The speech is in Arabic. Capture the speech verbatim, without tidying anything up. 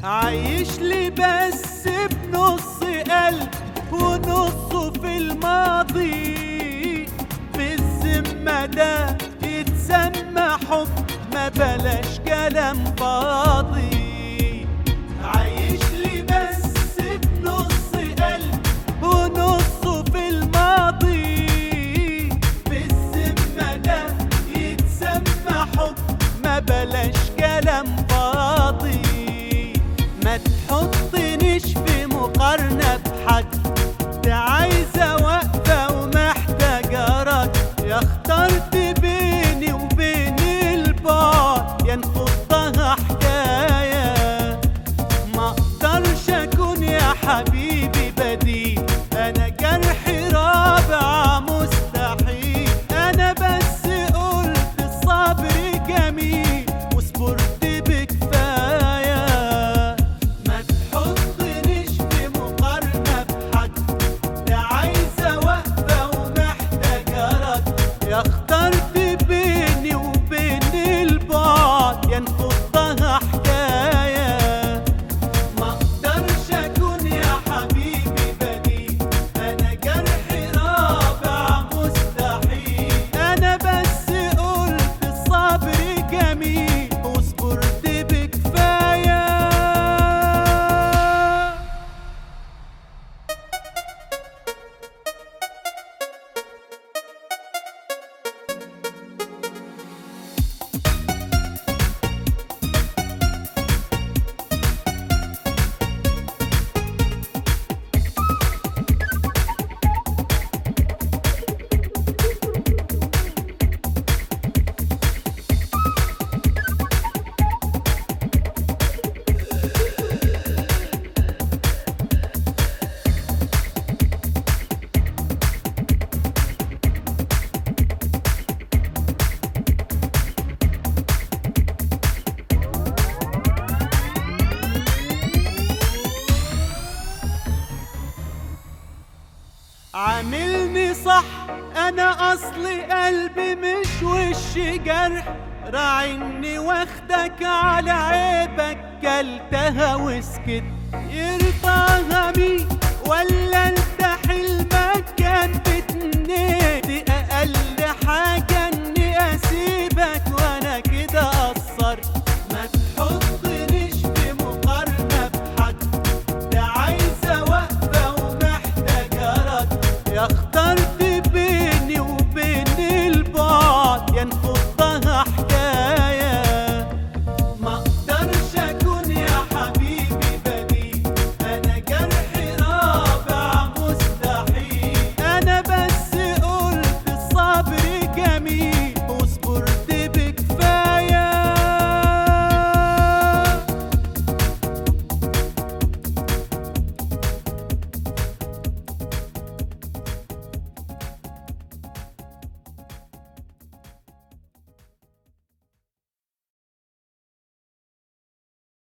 عايش لي بس بنص قلب ونصه في الماضي، في الذمة ده يتسمى حب، ما بلاش كلام فاضي. عايش لي بس بنص قلب ونصه في الماضي، في الذمة ده يتسمى حب، ما بلاش كلام فاضي. ما تحطنيش في مقارنة بحد، ده عايزة وقفة ومحتاجة رد. يا اخترت بيني وبين البعد، يا نفضها حكاية. ما اقدرش اكون يا حبيبي بديل، انا جرحي رابع مستحيل. انا بس قلت الصبر جميل وصبرت بكفاية. ما تحطنيش في مقارنة بحد، ده عايزة وقفة ومحتاجة رد. يا اخترت بيني وبين البعد، يا نفضها حكاية. ما اقدرش اكون يا حبيبي بديل، انا جرحي رابع مستحيل. انا بس قلت الصبر جميل وصبرت بكفاية. عاملني صح، انا اصلي قلبي مش وش جرح. راعيني واخدك على عيبك، كلتها وسكت. يرضاها مين ولا انت حلمك كان بتنادي اقل